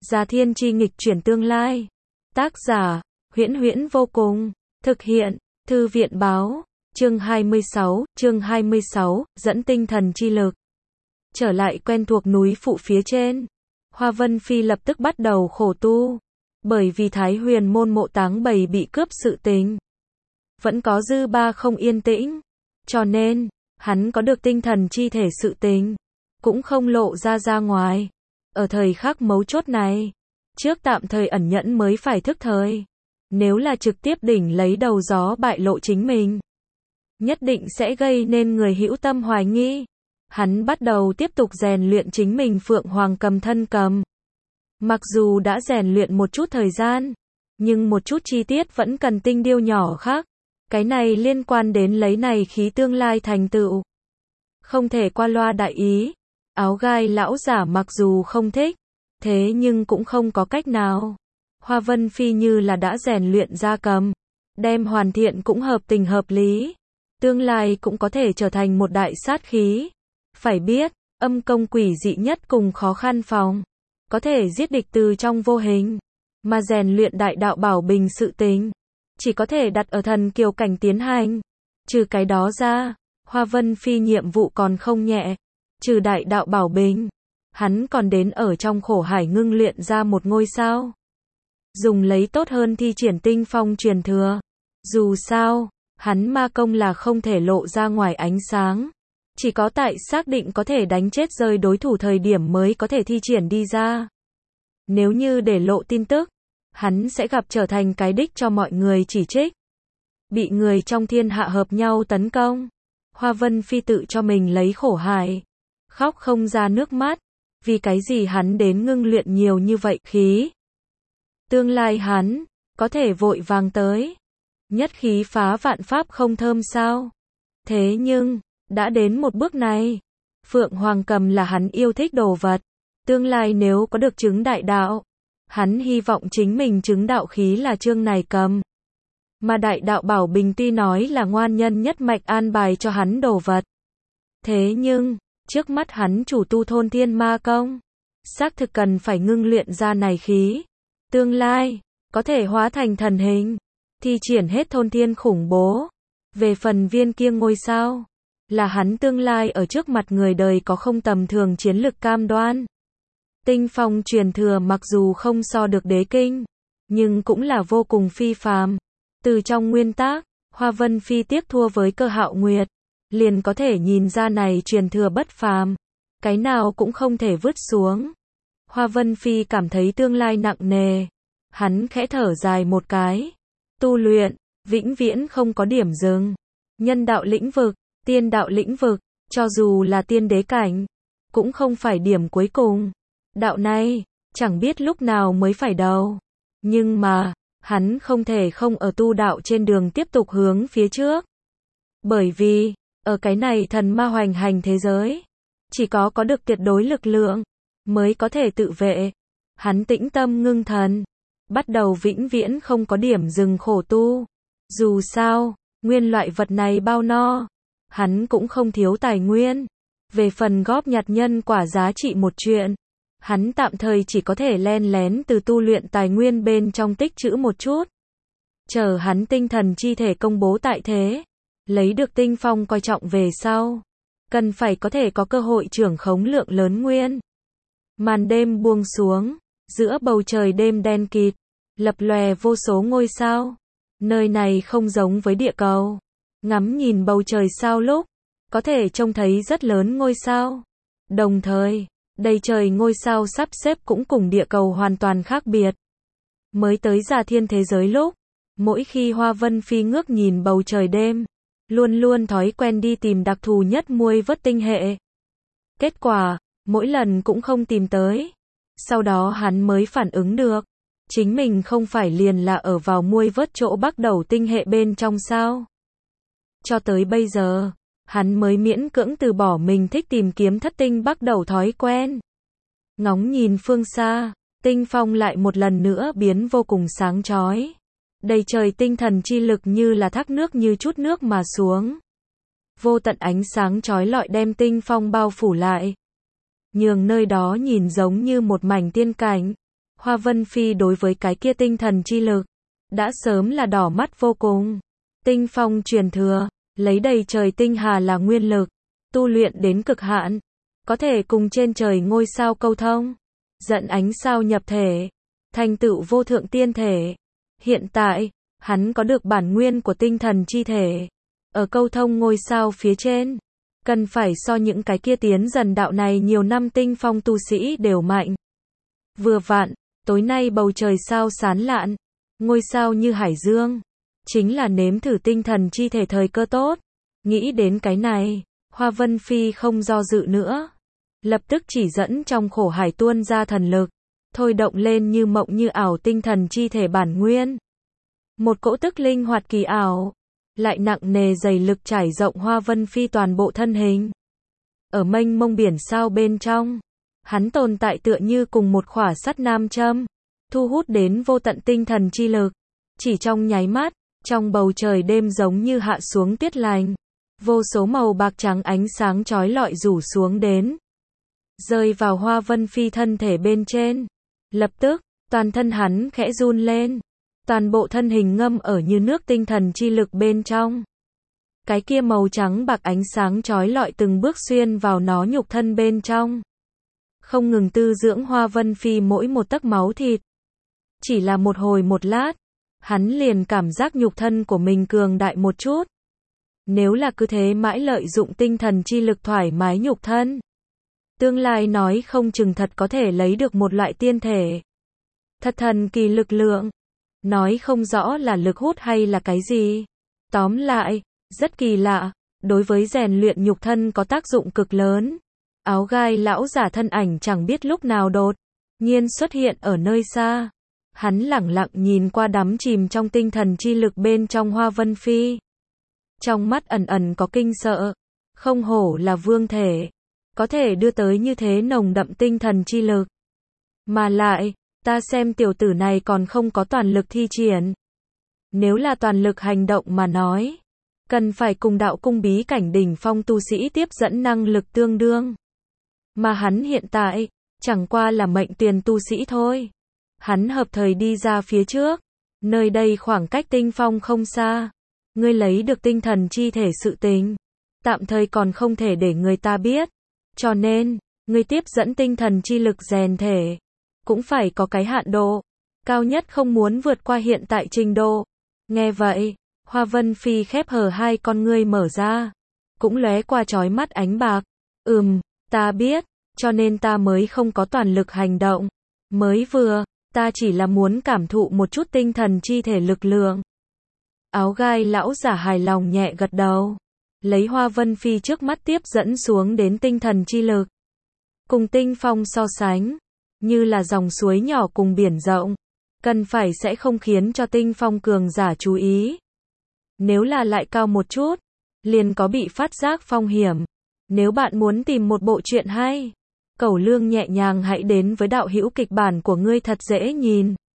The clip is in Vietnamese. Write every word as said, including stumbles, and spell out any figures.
Già Thiên Chi nghịch chuyển tương lai. Tác giả, Huyễn Huyễn vô cùng. Thực hiện, Thư viện báo. Chương hai mươi sáu, chương hai mươi sáu, dẫn tinh thần chi lực. Trở lại quen thuộc núi phụ phía trên. Hoa Vân Phi lập tức bắt đầu khổ tu. Bởi vì Thái Huyền môn mộ táng bầy bị cướp sự tình. Vẫn có dư ba không yên tĩnh. Cho nên, hắn có được tinh thần chi thể sự tình. Cũng không lộ ra ra ngoài. Ở thời khắc mấu chốt này, trước tạm thời ẩn nhẫn mới phải thức thời. Nếu là trực tiếp đỉnh lấy đầu gió bại lộ chính mình, nhất định sẽ gây nên người hữu tâm hoài nghi. Hắn bắt đầu tiếp tục rèn luyện chính mình Phượng Hoàng cầm thân cầm. Mặc dù đã rèn luyện một chút thời gian, nhưng một chút chi tiết vẫn cần tinh điêu nhỏ khác. Cái này liên quan đến lấy này khí tương lai thành tựu. Không thể qua loa đại ý. Áo gai lão giả mặc dù không thích, thế nhưng cũng không có cách nào. Hoa Vân Phi như là đã rèn luyện ra cầm, đem hoàn thiện cũng hợp tình hợp lý. Tương lai cũng có thể trở thành một đại sát khí. Phải biết, âm công quỷ dị nhất cùng khó khăn phòng, có thể giết địch từ trong vô hình, mà rèn luyện đại đạo bảo bình sự tình, chỉ có thể đặt ở thần kiều cảnh tiến hành. Trừ cái đó ra, Hoa Vân Phi nhiệm vụ còn không nhẹ. Trừ đại đạo bảo bình, hắn còn đến ở trong khổ hải ngưng luyện ra một ngôi sao. Dùng lấy tốt hơn thi triển tinh phong truyền thừa. Dù sao, hắn ma công là không thể lộ ra ngoài ánh sáng. Chỉ có tại xác định có thể đánh chết rơi đối thủ thời điểm mới có thể thi triển đi ra. Nếu như để lộ tin tức, hắn sẽ gặp trở thành cái đích cho mọi người chỉ trích. Bị người trong thiên hạ hợp nhau tấn công. Hoa Vân Phi tự cho mình lấy khổ hại. Khóc không ra nước mắt. Vì cái gì hắn đến ngưng luyện nhiều như vậy khí. Tương lai hắn, có thể vội vàng tới. Nhất khí phá vạn pháp không thơm sao. Thế nhưng, đã đến một bước này. Phượng Hoàng cầm là hắn yêu thích đồ vật. Tương lai nếu có được chứng đại đạo, hắn hy vọng chính mình chứng đạo khí là chương này cầm. Mà đại đạo bảo bình tuy nói là ngoan nhân nhất mạch an bài cho hắn đồ vật. Thế nhưng, trước mắt hắn chủ tu thôn thiên ma công, xác thực cần phải ngưng luyện ra này khí. Tương lai, có thể hóa thành thần hình, thi triển hết thôn thiên khủng bố. Về phần viên kia ngôi sao, là hắn tương lai ở trước mặt người đời có không tầm thường chiến lực cam đoan. Tinh phong truyền thừa mặc dù không so được đế kinh, nhưng cũng là vô cùng phi phàm. Từ trong nguyên tác, Hoa Vân Phi tiếp thua với Cơ Hạo Nguyệt, liền có thể nhìn ra này truyền thừa bất phàm, cái nào cũng không thể vứt xuống. Hoa Vân Phi cảm thấy tương lai nặng nề, hắn khẽ thở dài một cái. Tu luyện, vĩnh viễn không có điểm dừng. Nhân đạo lĩnh vực, tiên đạo lĩnh vực, cho dù là tiên đế cảnh, cũng không phải điểm cuối cùng. Đạo này, chẳng biết lúc nào mới phải đầu. Nhưng mà, hắn không thể không ở tu đạo trên đường tiếp tục hướng phía trước. Bởi vì, ở cái này thần ma hoành hành thế giới, chỉ có có được tuyệt đối lực lượng, mới có thể tự vệ. Hắn tĩnh tâm ngưng thần, bắt đầu vĩnh viễn không có điểm dừng khổ tu. Dù sao, nguyên loại vật này bao no, hắn cũng không thiếu tài nguyên. Về phần góp nhặt nhân quả giá trị một chuyện, hắn tạm thời chỉ có thể len lén từ tu luyện tài nguyên bên trong tích trữ một chút. Chờ hắn tinh thần chi thể công bố tại thế, lấy được tinh phong coi trọng về sau, cần phải có thể có cơ hội trưởng khống lượng lớn nguyên. Màn đêm buông xuống, giữa bầu trời đêm đen kịt, lập lòe vô số ngôi sao. Nơi này không giống với địa cầu. Ngắm nhìn bầu trời sao lúc, có thể trông thấy rất lớn ngôi sao. Đồng thời, đầy trời ngôi sao sắp xếp cũng cùng địa cầu hoàn toàn khác biệt. Mới tới Già Thiên thế giới lúc, mỗi khi Hoa Vân Phi ngước nhìn bầu trời đêm, luôn luôn thói quen đi tìm đặc thù nhất muôi vớt tinh hệ. Kết quả, mỗi lần cũng không tìm tới. Sau đó hắn mới phản ứng được, chính mình không phải liền là ở vào muôi vớt chỗ bắt đầu tinh hệ bên trong sao. Cho tới bây giờ, hắn mới miễn cưỡng từ bỏ mình thích tìm kiếm thất tinh bắt đầu thói quen. Ngóng nhìn phương xa, tinh phong lại một lần nữa biến vô cùng sáng chói. Đầy trời tinh thần chi lực như là thác nước như chút nước mà xuống. Vô tận ánh sáng chói lọi đem tinh phong bao phủ lại. Nhường nơi đó nhìn giống như một mảnh tiên cảnh. Hoa Vân Phi đối với cái kia tinh thần chi lực, đã sớm là đỏ mắt vô cùng. Tinh phong truyền thừa, lấy đầy trời tinh hà là nguyên lực, tu luyện đến cực hạn, có thể cùng trên trời ngôi sao câu thông, dẫn ánh sao nhập thể, thành tựu vô thượng tiên thể. Hiện tại, hắn có được bản nguyên của tinh thần chi thể, ở câu thông ngôi sao phía trên, cần phải so những cái kia tiến dần đạo này nhiều năm tinh phong tu sĩ đều mạnh. Vừa vặn, tối nay bầu trời sao sán lạn, ngôi sao như hải dương, chính là nếm thử tinh thần chi thể thời cơ tốt. Nghĩ đến cái này, Hoa Vân Phi không do dự nữa, lập tức chỉ dẫn trong khổ hải tuôn ra thần lực, thôi động lên như mộng như ảo tinh thần chi thể bản nguyên. Một cỗ tức linh hoạt kỳ ảo, lại nặng nề dày lực trải rộng Hoa Vân Phi toàn bộ thân hình. Ở mênh mông biển sao bên trong, hắn tồn tại tựa như cùng một khỏa sắt nam châm, thu hút đến vô tận tinh thần chi lực. Chỉ trong nháy mắt, trong bầu trời đêm giống như hạ xuống tuyết lành, vô số màu bạc trắng ánh sáng chói lọi rủ xuống đến, rơi vào Hoa Vân Phi thân thể bên trên. Lập tức, toàn thân hắn khẽ run lên, toàn bộ thân hình ngâm ở như nước tinh thần chi lực bên trong. Cái kia màu trắng bạc ánh sáng chói lọi từng bước xuyên vào nó nhục thân bên trong, không ngừng tư dưỡng Hoa Vân Phi mỗi một tấc máu thịt. Chỉ là một hồi một lát, hắn liền cảm giác nhục thân của mình cường đại một chút. Nếu là cứ thế mãi lợi dụng tinh thần chi lực thoải mái nhục thân, tương lai nói không chừng thật có thể lấy được một loại tiên thể. Thật thần kỳ lực lượng, nói không rõ là lực hút hay là cái gì. Tóm lại, rất kỳ lạ, đối với rèn luyện nhục thân có tác dụng cực lớn. Áo gai lão giả thân ảnh chẳng biết lúc nào đột nhiên xuất hiện ở nơi xa. Hắn lẳng lặng nhìn qua đắm chìm trong tinh thần chi lực bên trong Hoa Vân Phi. Trong mắt ẩn ẩn có kinh sợ, không hổ là vương thể, có thể đưa tới như thế nồng đậm tinh thần chi lực. Mà lại, ta xem tiểu tử này còn không có toàn lực thi triển. Nếu là toàn lực hành động mà nói, cần phải cùng đạo cung bí cảnh đỉnh phong tu sĩ tiếp dẫn năng lực tương đương. Mà hắn hiện tại, chẳng qua là mệnh tuyền tu sĩ thôi. Hắn hợp thời đi ra phía trước, nơi đây khoảng cách tinh phong không xa. Ngươi lấy được tinh thần chi thể sự tình, tạm thời còn không thể để người ta biết. Cho nên, ngươi tiếp dẫn tinh thần chi lực rèn thể, cũng phải có cái hạn độ, cao nhất không muốn vượt qua hiện tại trình độ. Nghe vậy, Hoa Vân Phi khép hờ hai con ngươi mở ra, cũng lóe qua chói mắt ánh bạc. Ừm, ta biết, cho nên ta mới không có toàn lực hành động. Mới vừa, ta chỉ là muốn cảm thụ một chút tinh thần chi thể lực lượng. Áo gai lão giả hài lòng nhẹ gật đầu, lấy Hoa Vân Phi trước mắt tiếp dẫn xuống đến tinh thần chi lực. Cùng tinh phong so sánh, như là dòng suối nhỏ cùng biển rộng, cần phải sẽ không khiến cho tinh phong cường giả chú ý. Nếu là lại cao một chút, liền có bị phát giác phong hiểm. Nếu bạn muốn tìm một bộ truyện hay, Cẩu Lương nhẹ nhàng hãy đến với đạo hữu kịch bản của ngươi thật dễ nhìn.